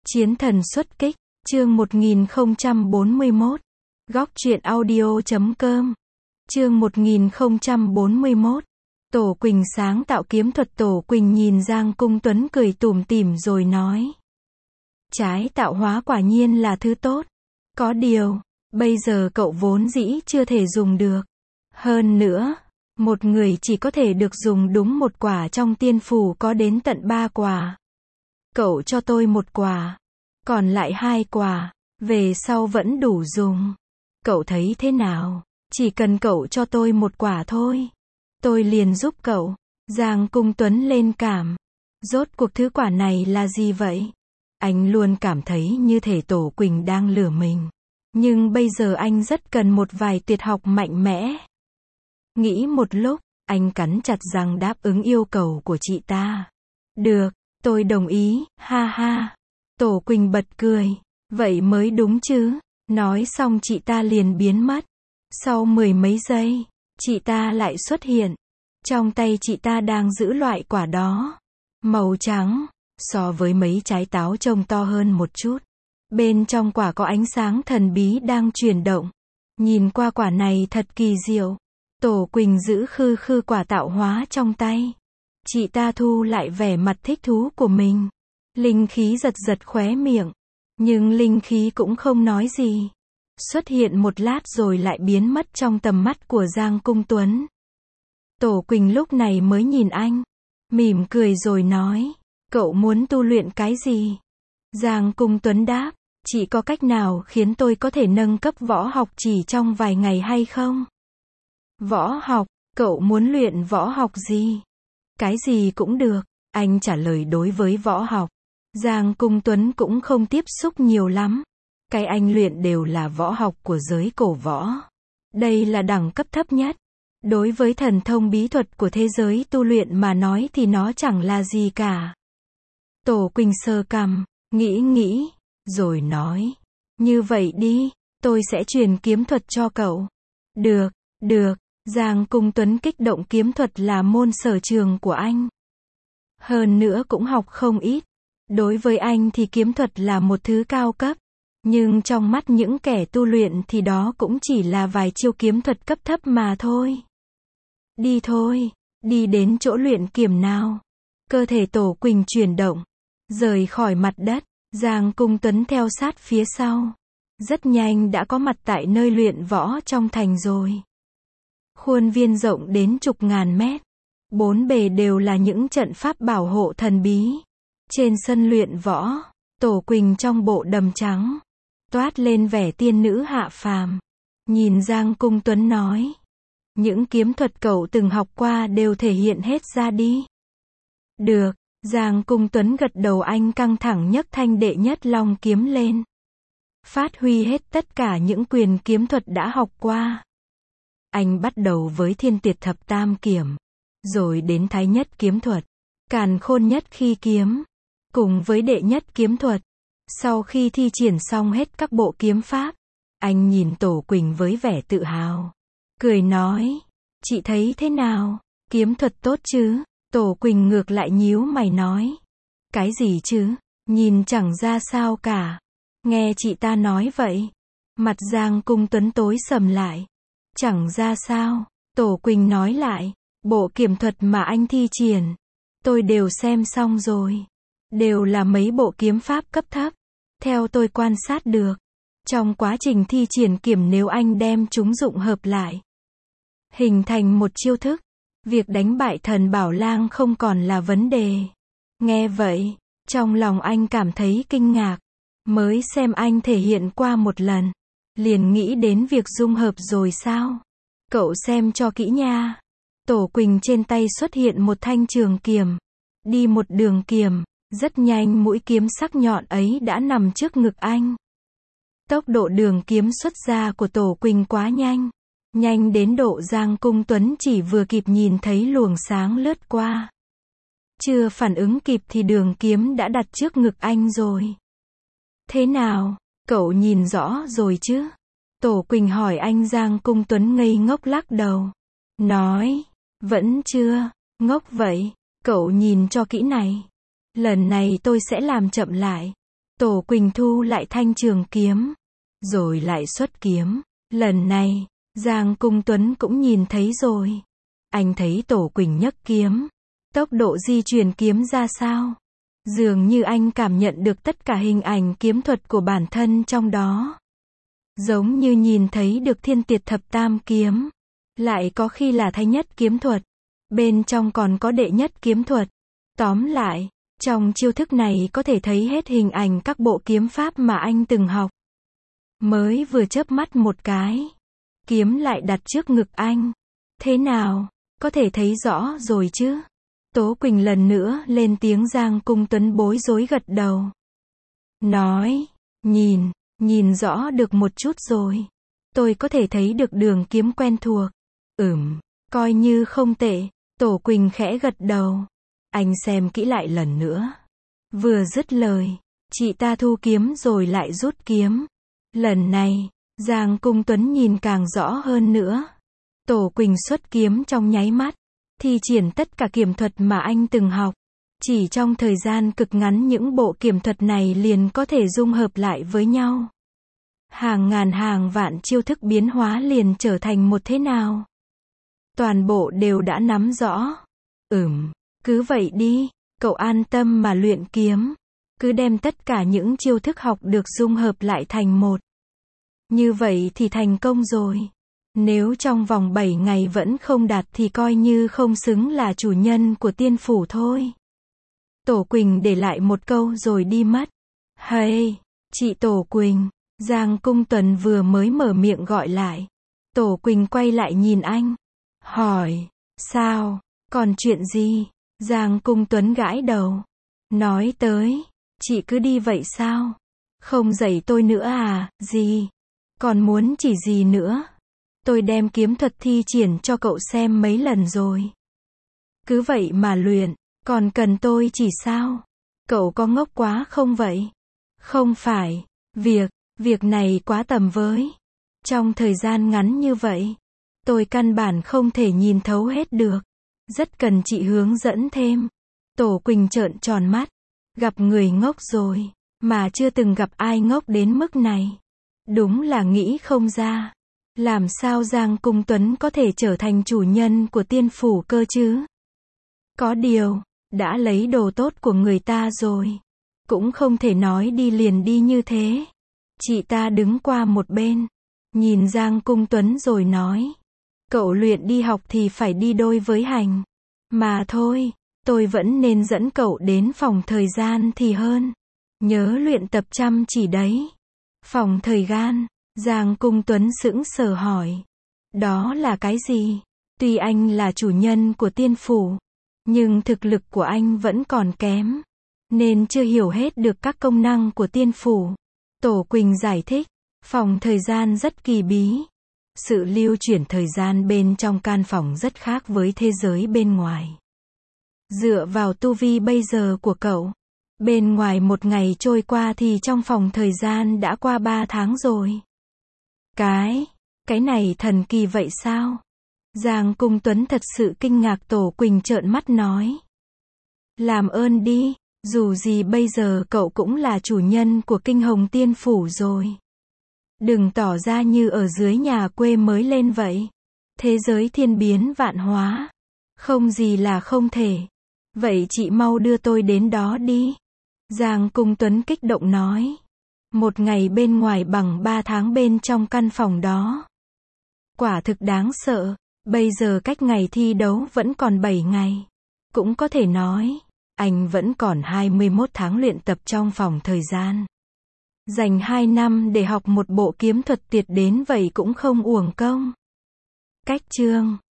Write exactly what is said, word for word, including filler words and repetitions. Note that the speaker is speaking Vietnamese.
Chiến thần xuất kích, chương một nghìn không trăm bốn mươi mốt. Góc truyện audio chấm com. Chương một nghìn không trăm bốn mươi mốt. Tổ Quỳnh sáng tạo kiếm thuật. Tổ Quỳnh nhìn Giang Cung Tuấn cười tủm tỉm rồi nói. Trái tạo hóa quả nhiên là thứ tốt. Có điều, bây giờ cậu vốn dĩ chưa thể dùng được. Hơn nữa, một người chỉ có thể được dùng đúng một quả, trong tiên phủ có đến tận ba quả. Cậu cho tôi một quả, còn lại hai quả, về sau vẫn đủ dùng. Cậu thấy thế nào? Chỉ cần cậu cho tôi một quả thôi, tôi liền giúp cậu. Giang Cung Tuấn lên cảm. Rốt cuộc thứ quả này là gì vậy? Anh luôn cảm thấy như thể Tổ Quỳnh đang lừa mình. Nhưng bây giờ anh rất cần một vài tuyệt học mạnh mẽ. Nghĩ một lúc, anh cắn chặt răng đáp ứng yêu cầu của chị ta. Được, tôi đồng ý, ha ha. Tổ Quỳnh bật cười. Vậy mới đúng chứ. Nói xong chị ta liền biến mất. Sau mười mấy giây, chị ta lại xuất hiện. Trong tay chị ta đang giữ loại quả đó. Màu trắng, so với mấy trái táo trông to hơn một chút. Bên trong quả có ánh sáng thần bí đang chuyển động. Nhìn qua quả này thật kỳ diệu. Tổ Quỳnh giữ khư khư quả tạo hóa trong tay. Chị ta thu lại vẻ mặt thích thú của mình. Linh khí giật giật khóe miệng. Nhưng linh khí cũng không nói gì. Xuất hiện một lát rồi lại biến mất trong tầm mắt của Giang Cung Tuấn. Tổ Quỳnh lúc này mới nhìn anh. Mỉm cười rồi nói. Cậu muốn tu luyện cái gì? Giang Cung Tuấn đáp. Chị có cách nào khiến tôi có thể nâng cấp võ học chỉ trong vài ngày hay không? Võ học? Cậu muốn luyện võ học gì? Cái gì cũng được. Anh trả lời. Đối với võ học, Giang Cung Tuấn cũng không tiếp xúc nhiều lắm. Cái anh luyện đều là võ học của giới cổ võ. Đây là đẳng cấp thấp nhất. Đối với thần thông bí thuật của thế giới tu luyện mà nói thì nó chẳng là gì cả. Tổ Quỳnh sờ cằm, nghĩ nghĩ, rồi nói. Như vậy đi, tôi sẽ truyền kiếm thuật cho cậu. Được, được. Giang Cung Tuấn kích động. Kiếm thuật là môn sở trường của anh. Hơn nữa cũng học không ít. Đối với anh thì kiếm thuật là một thứ cao cấp. Nhưng trong mắt những kẻ tu luyện thì đó cũng chỉ là vài chiêu kiếm thuật cấp thấp mà thôi. Đi thôi, đi đến chỗ luyện kiếm nào. Cơ thể Tổ Quỳnh chuyển động, rời khỏi mặt đất. Giang Cung Tuấn theo sát phía sau. Rất nhanh đã có mặt tại nơi luyện võ trong thành rồi. Khuôn viên rộng đến chục ngàn mét. Bốn bề đều là những trận pháp bảo hộ thần bí. Trên sân luyện võ, Tổ Quỳnh trong bộ đầm trắng, toát lên vẻ tiên nữ hạ phàm. Nhìn Giang Cung Tuấn nói. Những kiếm thuật cậu từng học qua đều thể hiện hết ra đi. Được. Giang Cung Tuấn gật đầu. Anh căng thẳng nhấc thanh đệ nhất long kiếm lên. Phát huy hết tất cả những quyền kiếm thuật đã học qua. Anh bắt đầu với thiên tuyệt thập tam kiếm, rồi đến thái nhất kiếm thuật, càn khôn nhất khi kiếm, cùng với đệ nhất kiếm thuật. Sau khi thi triển xong hết các bộ kiếm pháp, anh nhìn Tổ Quỳnh với vẻ tự hào, cười nói. Chị thấy thế nào? Kiếm thuật tốt chứ? Tổ Quỳnh ngược lại nhíu mày nói. Cái gì chứ? Nhìn chẳng ra sao cả. Nghe chị ta nói vậy, mặt Giang Cung Tuấn tối sầm lại. Chẳng ra sao? Tổ Quỳnh nói lại. Bộ kiếm thuật mà anh thi triển, tôi đều xem xong rồi. Đều là mấy bộ kiếm pháp cấp thấp. Theo tôi quan sát được, trong quá trình thi triển kiếm, nếu anh đem chúng dụng hợp lại, hình thành một chiêu thức, việc đánh bại thần Bảo Lang không còn là vấn đề. Nghe vậy, trong lòng anh cảm thấy kinh ngạc. Mới xem anh thể hiện qua một lần, liền nghĩ đến việc dung hợp rồi sao? Cậu xem cho kỹ nha. Tổ Quỳnh trên tay xuất hiện một thanh trường kiếm. Đi một đường kiếm, rất nhanh mũi kiếm sắc nhọn ấy đã nằm trước ngực anh. Tốc độ đường kiếm xuất ra của Tổ Quỳnh quá nhanh. Nhanh đến độ Giang Cung Tuấn chỉ vừa kịp nhìn thấy luồng sáng lướt qua. Chưa phản ứng kịp thì đường kiếm đã đặt trước ngực anh rồi. Thế nào? Cậu nhìn rõ rồi chứ? Tổ Quỳnh hỏi anh. Giang Cung Tuấn ngây ngốc lắc đầu. Nói. Vẫn chưa. Ngốc vậy. Cậu nhìn cho kỹ này. Lần này tôi sẽ làm chậm lại. Tổ Quỳnh thu lại thanh trường kiếm, rồi lại xuất kiếm. Lần này, Giang Cung Tuấn cũng nhìn thấy rồi. Anh thấy Tổ Quỳnh nhấc kiếm, tốc độ di chuyển kiếm ra sao. Dường như anh cảm nhận được tất cả hình ảnh kiếm thuật của bản thân trong đó. Giống như nhìn thấy được thiên tiệt thập tam kiếm. Lại có khi là thái nhất kiếm thuật. Bên trong còn có đệ nhất kiếm thuật. Tóm lại, trong chiêu thức này có thể thấy hết hình ảnh các bộ kiếm pháp mà anh từng học. Mới vừa chớp mắt một cái, kiếm lại đặt trước ngực anh. Thế nào, có thể thấy rõ rồi chứ? Tố Quỳnh lần nữa lên tiếng. Giang Cung Tuấn bối rối gật đầu. Nói, nhìn, nhìn rõ được một chút rồi. Tôi có thể thấy được đường kiếm quen thuộc. Ừm, coi như không tệ. Tổ Quỳnh khẽ gật đầu. Anh xem kỹ lại lần nữa. Vừa dứt lời, chị ta thu kiếm rồi lại rút kiếm. Lần này, Giang Cung Tuấn nhìn càng rõ hơn nữa. Tổ Quỳnh xuất kiếm trong nháy mắt, thi triển tất cả kiếm thuật mà anh từng học. Chỉ trong thời gian cực ngắn những bộ kiếm thuật này liền có thể dung hợp lại với nhau. Hàng ngàn hàng vạn chiêu thức biến hóa liền trở thành một thế nào. Toàn bộ đều đã nắm rõ. Ừm, cứ vậy đi, cậu an tâm mà luyện kiếm. Cứ đem tất cả những chiêu thức học được dung hợp lại thành một. Như vậy thì thành công rồi. Nếu trong vòng bảy ngày vẫn không đạt thì coi như không xứng là chủ nhân của tiên phủ thôi. Tổ Quỳnh để lại một câu rồi đi mất. Hey, chị Tổ Quỳnh. Giang Cung Tuấn vừa mới mở miệng gọi lại. Tổ Quỳnh quay lại nhìn anh. Hỏi, sao, còn chuyện gì? Giang Cung Tuấn gãi đầu. Nói tới, chị cứ đi vậy sao? Không dạy tôi nữa à, gì? Còn muốn chỉ gì nữa? Tôi đem kiếm thuật thi triển cho cậu xem mấy lần rồi. Cứ vậy mà luyện, còn cần tôi chỉ sao? Cậu có ngốc quá không vậy? Không phải, việc, việc này quá tầm với. Trong thời gian ngắn như vậy, tôi căn bản không thể nhìn thấu hết được. Rất cần chị hướng dẫn thêm. Tổ Quỳnh trợn tròn mắt. Gặp người ngốc rồi, mà chưa từng gặp ai ngốc đến mức này. Đúng là nghĩ không ra. Làm sao Giang Cung Tuấn có thể trở thành chủ nhân của tiên phủ cơ chứ? Có điều, đã lấy đồ tốt của người ta rồi. Cũng không thể nói đi liền đi như thế. Chị ta đứng qua một bên, nhìn Giang Cung Tuấn rồi nói. Cậu luyện đi học thì phải đi đôi với hành. Mà thôi, tôi vẫn nên dẫn cậu đến phòng thời gian thì hơn. Nhớ luyện tập chăm chỉ đấy. Phòng thời gian, Giang Cung Tuấn sững sờ hỏi. Đó là cái gì? Tuy anh là chủ nhân của tiên phủ, nhưng thực lực của anh vẫn còn kém, nên chưa hiểu hết được các công năng của tiên phủ. Tổ Quỳnh giải thích, phòng thời gian rất kỳ bí. Sự lưu chuyển thời gian bên trong căn phòng rất khác với thế giới bên ngoài. Dựa vào tu vi bây giờ của cậu, bên ngoài một ngày trôi qua thì trong phòng thời gian đã qua ba tháng rồi. Cái, cái này thần kỳ vậy sao? Giang Cung Tuấn thật sự kinh ngạc. Tổ Quỳnh trợn mắt nói. Làm ơn đi, dù gì bây giờ cậu cũng là chủ nhân của Kinh Hồng Tiên Phủ rồi. Đừng tỏ ra như ở dưới nhà quê mới lên vậy. Thế giới thiên biến vạn hóa. Không gì là không thể. Vậy chị mau đưa tôi đến đó đi. Giang Cung Tuấn kích động nói. Một ngày bên ngoài bằng ba tháng bên trong căn phòng đó. Quả thực đáng sợ. Bây giờ cách ngày thi đấu vẫn còn bảy ngày. Cũng có thể nói, anh vẫn còn hai mươi mốt tháng luyện tập trong phòng thời gian. Dành hai năm để học một bộ kiếm thuật tuyệt đến vậy cũng không uổng công. Cách chương